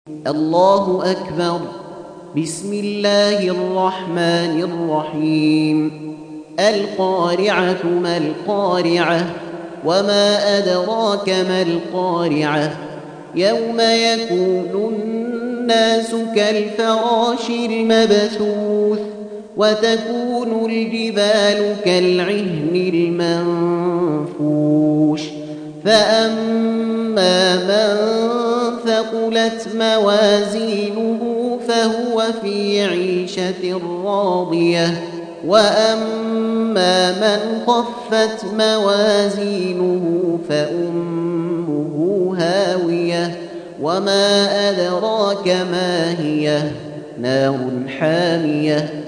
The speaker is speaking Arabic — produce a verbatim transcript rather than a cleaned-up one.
الله أكبر. بسم الله الرحمن الرحيم. القارعة ما القارعة وما أدراك ما القارعة يوم يكون الناس كالفراش المبثوث وتكون الجبال كالعهن المنفوش فأما من ثقلت موازينه فهو في عيشة راضية وأما من خفت موازينه فأمه هاوية وما أدراك ما هي نار حامية